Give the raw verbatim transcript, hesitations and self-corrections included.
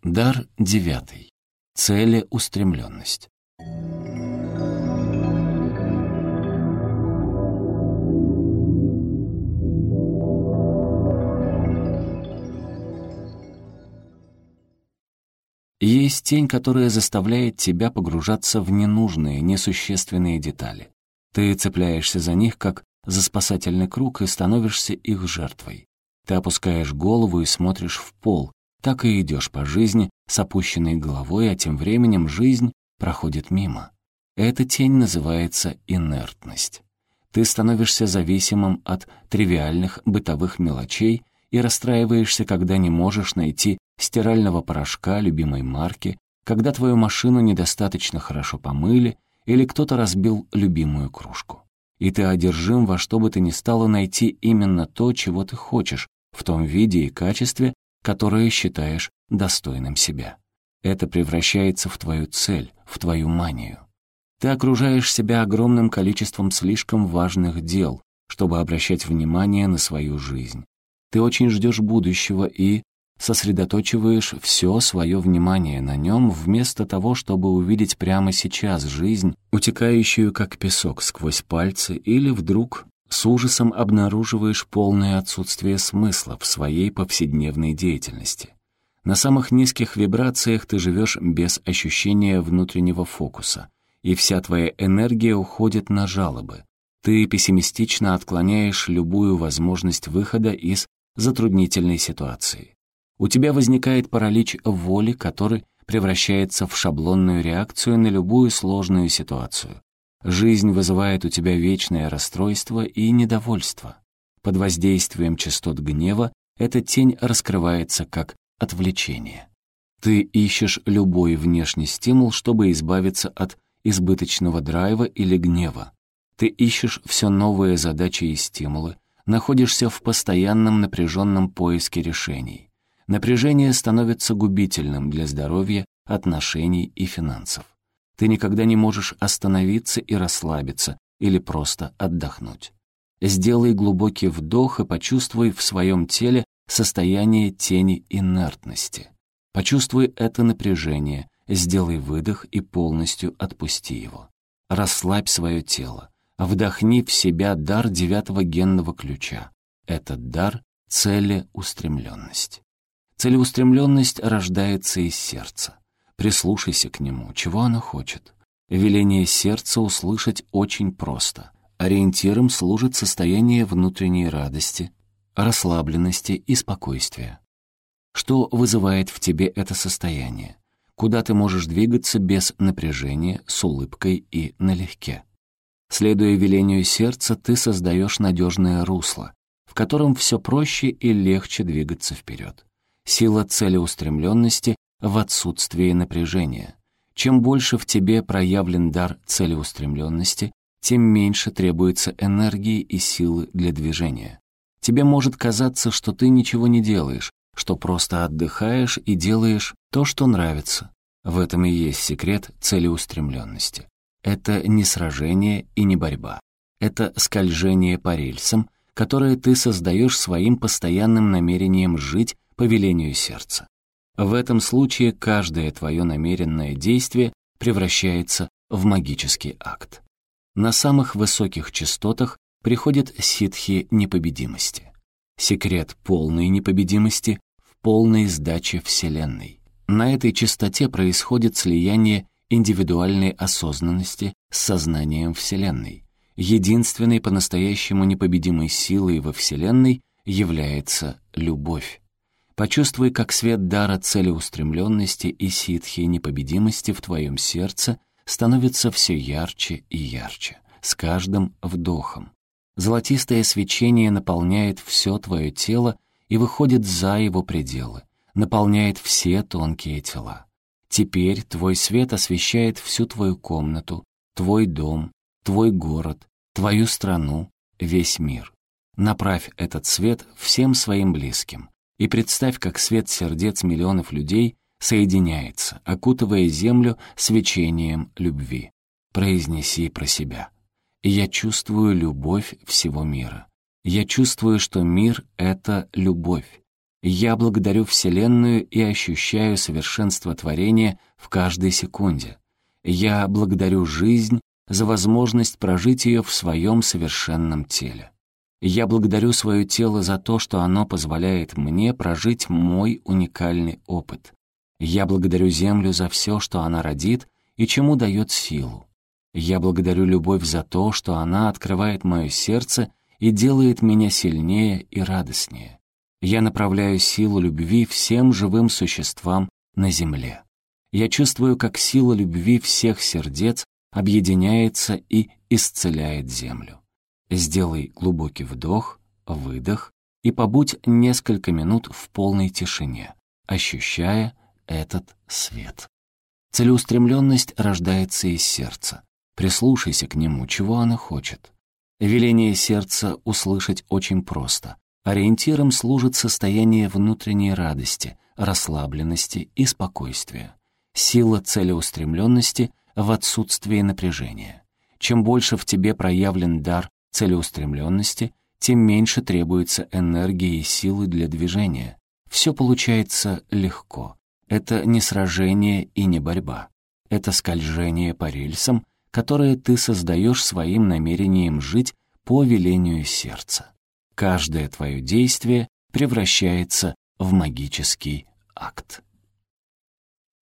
Дар девятый. Целеустремленность. Есть тень, которая заставляет тебя погружаться в ненужные, несущественные детали. Ты цепляешься за них, как за спасательный круг, и становишься их жертвой. Ты опускаешь голову и смотришь в пол, так и идешь по жизни с опущенной головой, а тем временем жизнь проходит мимо. Эта тень называется инертность. Ты становишься зависимым от тривиальных бытовых мелочей и расстраиваешься, когда не можешь найти стирального порошка любимой марки, когда твою машину недостаточно хорошо помыли или кто-то разбил любимую кружку. И ты одержим во что бы то ни стало найти именно то, чего ты хочешь, в том виде и качестве, которое считаешь достойным себя. Это превращается в твою цель, в твою манию. Ты окружаешь себя огромным количеством слишком важных дел, чтобы обращать внимание на свою жизнь. Ты очень ждешь будущего и сосредоточиваешь все свое внимание на нем, вместо того, чтобы увидеть прямо сейчас жизнь, утекающую как песок сквозь пальцы, или вдруг с ужасом обнаруживаешь полное отсутствие смысла в своей повседневной деятельности. На самых низких вибрациях ты живешь без ощущения внутреннего фокуса, и вся твоя энергия уходит на жалобы. Ты пессимистично отклоняешь любую возможность выхода из затруднительной ситуации. У тебя возникает паралич воли, который превращается в шаблонную реакцию на любую сложную ситуацию. Жизнь вызывает у тебя вечное расстройство и недовольство. Под воздействием частот гнева эта тень раскрывается как отвлечение. Ты ищешь любой внешний стимул, чтобы избавиться от избыточного драйва или гнева. Ты ищешь все новые задачи и стимулы, находишься в постоянном напряженном поиске решений. Напряжение становится губительным для здоровья, отношений и финансов. Ты никогда не можешь остановиться и расслабиться или просто отдохнуть. Сделай глубокий вдох и почувствуй в своем теле состояние тени инертности. Почувствуй это напряжение, сделай выдох и полностью отпусти его. Расслабь свое тело, вдохни в себя дар девятого генного ключа. Этот дар — целеустремленность. Целеустремленность рождается из сердца. Прислушайся к нему, чего оно хочет. Веление сердца услышать очень просто. Ориентиром служит состояние внутренней радости, расслабленности и спокойствия. Что вызывает в тебе это состояние? Куда ты можешь двигаться без напряжения, с улыбкой и налегке? Следуя велению сердца, ты создаешь надежное русло, в котором все проще и легче двигаться вперед. Сила целеустремленности в отсутствии напряжения. Чем больше в тебе проявлен дар целеустремленности, тем меньше требуется энергии и силы для движения. Тебе может казаться, что ты ничего не делаешь, что просто отдыхаешь и делаешь то, что нравится. В этом и есть секрет целеустремленности. Это не сражение и не борьба. Это скольжение по рельсам, которое ты создаешь своим постоянным намерением жить по велению сердца. В этом случае каждое твое намеренное действие превращается в магический акт. На самых высоких частотах приходит ситхи непобедимости. Секрет полной непобедимости в полной сдаче Вселенной. На этой частоте происходит слияние индивидуальной осознанности с сознанием Вселенной. Единственной по-настоящему непобедимой силой во Вселенной является любовь. Почувствуй, как свет дара целеустремленности и ситхи непобедимости в твоем сердце становится все ярче и ярче, с каждым вдохом. Золотистое свечение наполняет все твое тело и выходит за его пределы, наполняет все тонкие тела. Теперь твой свет освещает всю твою комнату, твой дом, твой город, твою страну, весь мир. Направь этот свет всем своим близким. И представь, как свет сердец миллионов людей соединяется, окутывая землю свечением любви. Произнеси про себя. Я чувствую любовь всего мира. Я чувствую, что мир — это любовь. Я благодарю Вселенную и ощущаю совершенство творения в каждой секунде. Я благодарю жизнь за возможность прожить ее в своем совершенном теле. Я благодарю свое тело за то, что оно позволяет мне прожить мой уникальный опыт. Я благодарю Землю за все, что она родит и чему дает силу. Я благодарю любовь за то, что она открывает мое сердце и делает меня сильнее и радостнее. Я направляю силу любви всем живым существам на Земле. Я чувствую, как сила любви всех сердец объединяется и исцеляет Землю. Сделай глубокий вдох, выдох и побудь несколько минут в полной тишине, ощущая этот свет. Целеустремленность рождается из сердца. Прислушайся к нему, чего оно хочет. Веление сердца услышать очень просто. Ориентиром служит состояние внутренней радости, расслабленности и спокойствия. Сила целеустремленности в отсутствии напряжения. Чем больше в тебе проявлен дар целеустремленности, тем меньше требуется энергии и силы для движения. Все получается легко. Это не сражение и не борьба. Это скольжение по рельсам, которое ты создаешь своим намерением жить по велению сердца. Каждое твое действие превращается в магический акт.